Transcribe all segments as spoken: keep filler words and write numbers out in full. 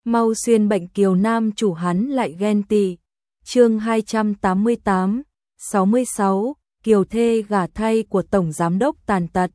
mau xuyên bệnh kiều nam chủ hắn lại ghen tị. Chương hai trăm tám mươi tám, sáu mươi sáu, kiều thê gả thay của tổng giám đốc tàn tật.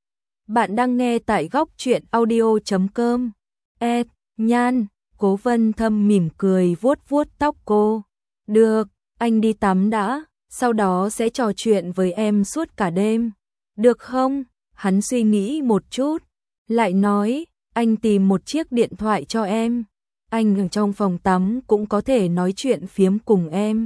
Bạn đang nghe tại góc truyện audio chấm com. E, Nhan, Cố Vân Thâm mỉm cười vuốt vuốt tóc cô. Được, anh đi tắm đã, sau đó sẽ trò chuyện với em suốt cả đêm. Được không? Hắn suy nghĩ một chút, lại nói, anh tìm một chiếc điện thoại cho em. Anh ở trong phòng tắm cũng có thể nói chuyện phiếm cùng em.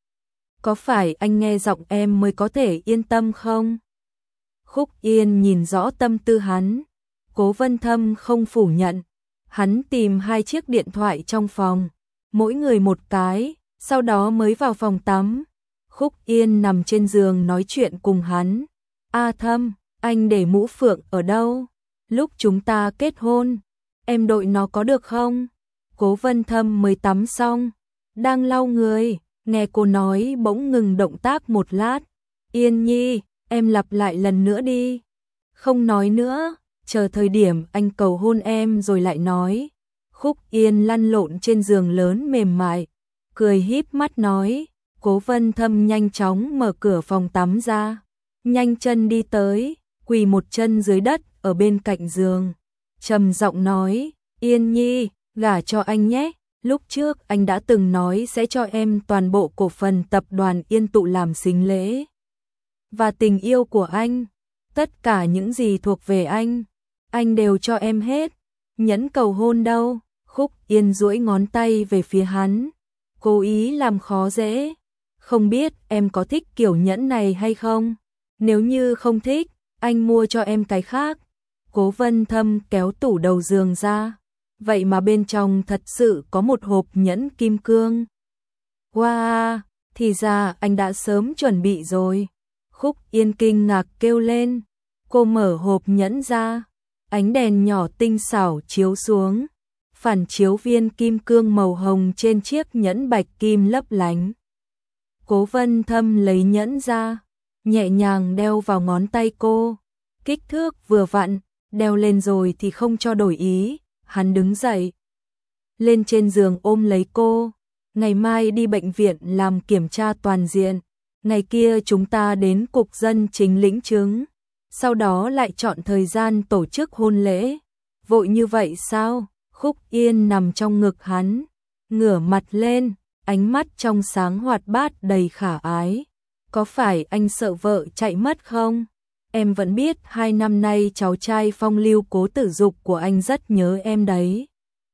Có phải anh nghe giọng em mới có thể yên tâm không? Khúc Yên nhìn rõ tâm tư hắn. Cố Vân Thâm không phủ nhận. Hắn tìm hai chiếc điện thoại trong phòng, mỗi người một cái, sau đó mới vào phòng tắm. Khúc Yên nằm trên giường nói chuyện cùng hắn. A Thâm, anh để mũ phượng ở đâu? Lúc chúng ta kết hôn, em đội nó có được không? Cố Vân Thâm mới tắm xong, đang lau người, nghe cô nói bỗng ngừng động tác một lát. Yên Nhi, em lặp lại lần nữa đi. Không nói nữa, chờ thời điểm anh cầu hôn em rồi lại nói. Khúc Yên lăn lộn trên giường lớn mềm mại, cười híp mắt nói. Cố Vân Thâm nhanh chóng mở cửa phòng tắm ra, nhanh chân đi tới, quỳ một chân dưới đất ở bên cạnh giường, trầm giọng nói, Yên Nhi, gả cho anh nhé, lúc trước anh đã từng nói sẽ cho em toàn bộ cổ phần tập đoàn Yên Tụ làm sính lễ. Và tình yêu của anh, tất cả những gì thuộc về anh, anh đều cho em hết. Nhẫn cầu hôn đâu? Khúc Yên duỗi ngón tay về phía hắn, cố ý làm khó dễ. Không biết em có thích kiểu nhẫn này hay không? Nếu như không thích, anh mua cho em cái khác. Cố Vân Thâm kéo tủ đầu giường ra. Vậy mà bên trong thật sự có một hộp nhẫn kim cương. Wow, thì ra anh đã sớm chuẩn bị rồi. Khúc Yên kinh ngạc kêu lên. Cô mở hộp nhẫn ra. Ánh đèn nhỏ tinh xảo chiếu xuống, phản chiếu viên kim cương màu hồng trên chiếc nhẫn bạch kim lấp lánh. Cố Vân Thâm lấy nhẫn ra, nhẹ nhàng đeo vào ngón tay cô. Kích thước vừa vặn, đeo lên rồi thì không cho đổi ý. Hắn đứng dậy, lên trên giường ôm lấy cô. Ngày mai đi bệnh viện làm kiểm tra toàn diện. Ngày kia chúng ta đến cục dân chính lĩnh chứng. Sau đó lại chọn thời gian tổ chức hôn lễ. Vội như vậy sao? Khúc Yên nằm trong ngực hắn, ngửa mặt lên, ánh mắt trong sáng hoạt bát đầy khả ái. Có phải anh sợ vợ chạy mất không? Em vẫn biết hai năm nay cháu trai phong lưu Cố Tử Dục của anh rất nhớ em đấy.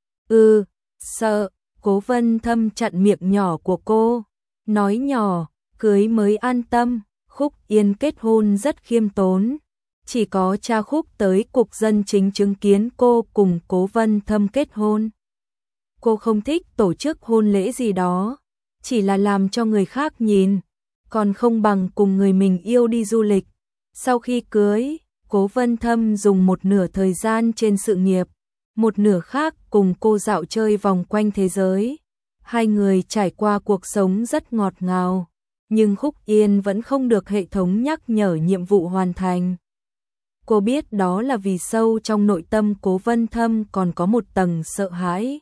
Ừ, sợ. Cố Vân Thâm chặn miệng nhỏ của cô, nói nhỏ, cưới mới an tâm. Khúc Yên kết hôn rất khiêm tốn. Chỉ có cha Khúc tới cục dân chính chứng kiến cô cùng Cố Vân Thâm kết hôn. Cô không thích tổ chức hôn lễ gì đó, chỉ là làm cho người khác nhìn, còn không bằng cùng người mình yêu đi du lịch. Sau khi cưới, Cố Vân Thâm dùng một nửa thời gian trên sự nghiệp, một nửa khác cùng cô dạo chơi vòng quanh thế giới. Hai người trải qua cuộc sống rất ngọt ngào, nhưng Khúc Yên vẫn không được hệ thống nhắc nhở nhiệm vụ hoàn thành. Cô biết đó là vì sâu trong nội tâm Cố Vân Thâm còn có một tầng sợ hãi.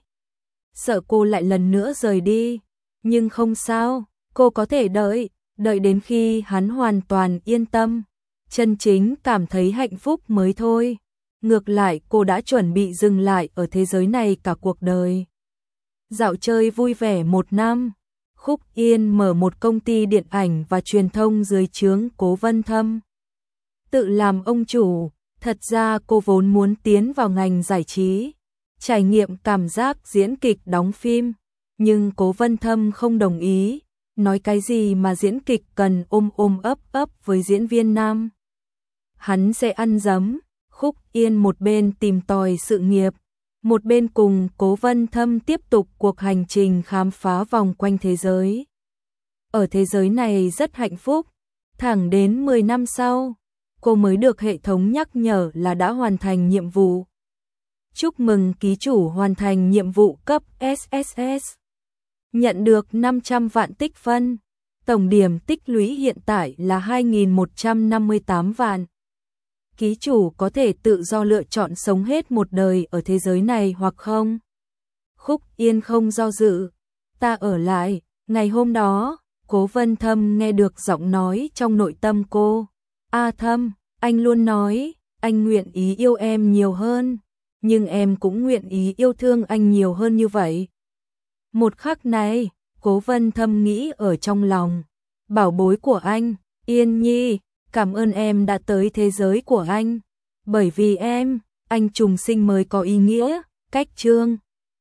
Sợ cô lại lần nữa rời đi. Nhưng không sao, cô có thể đợi, đợi đến khi hắn hoàn toàn yên tâm, chân chính cảm thấy hạnh phúc mới thôi. Ngược lại cô đã chuẩn bị dừng lại ở thế giới này cả cuộc đời. Dạo chơi vui vẻ một năm, Khúc Yên mở một công ty điện ảnh và truyền thông dưới trướng Cố Vân Thâm. Tự làm ông chủ, thật ra cô vốn muốn tiến vào ngành giải trí, trải nghiệm cảm giác diễn kịch đóng phim, nhưng Cố Vân Thâm không đồng ý, nói cái gì mà diễn kịch cần ôm ôm ấp ấp với diễn viên nam. Hắn sẽ ăn dấm. Khúc Yên một bên tìm tòi sự nghiệp, một bên cùng Cố Vân Thâm tiếp tục cuộc hành trình khám phá vòng quanh thế giới. Ở thế giới này rất hạnh phúc, thẳng đến mười năm sau, cô mới được hệ thống nhắc nhở là đã hoàn thành nhiệm vụ. Chúc mừng ký chủ hoàn thành nhiệm vụ cấp ét ét ét. Nhận được năm trăm vạn tích phân. Tổng điểm tích lũy hiện tại là hai nghìn một trăm năm mươi tám vạn. Ký chủ có thể tự do lựa chọn sống hết một đời ở thế giới này hoặc không. Khúc Yên không do dự, ta ở lại. Ngày hôm đó, Cố Vân Thâm nghe được giọng nói trong nội tâm cô. A Thâm, anh luôn nói, anh nguyện ý yêu em nhiều hơn, nhưng em cũng nguyện ý yêu thương anh nhiều hơn như vậy. Một khắc này, Cố Vân Thâm nghĩ ở trong lòng, bảo bối của anh, Yên Nhi, cảm ơn em đã tới thế giới của anh. Bởi vì em, anh trùng sinh mới có ý nghĩa. Cách chương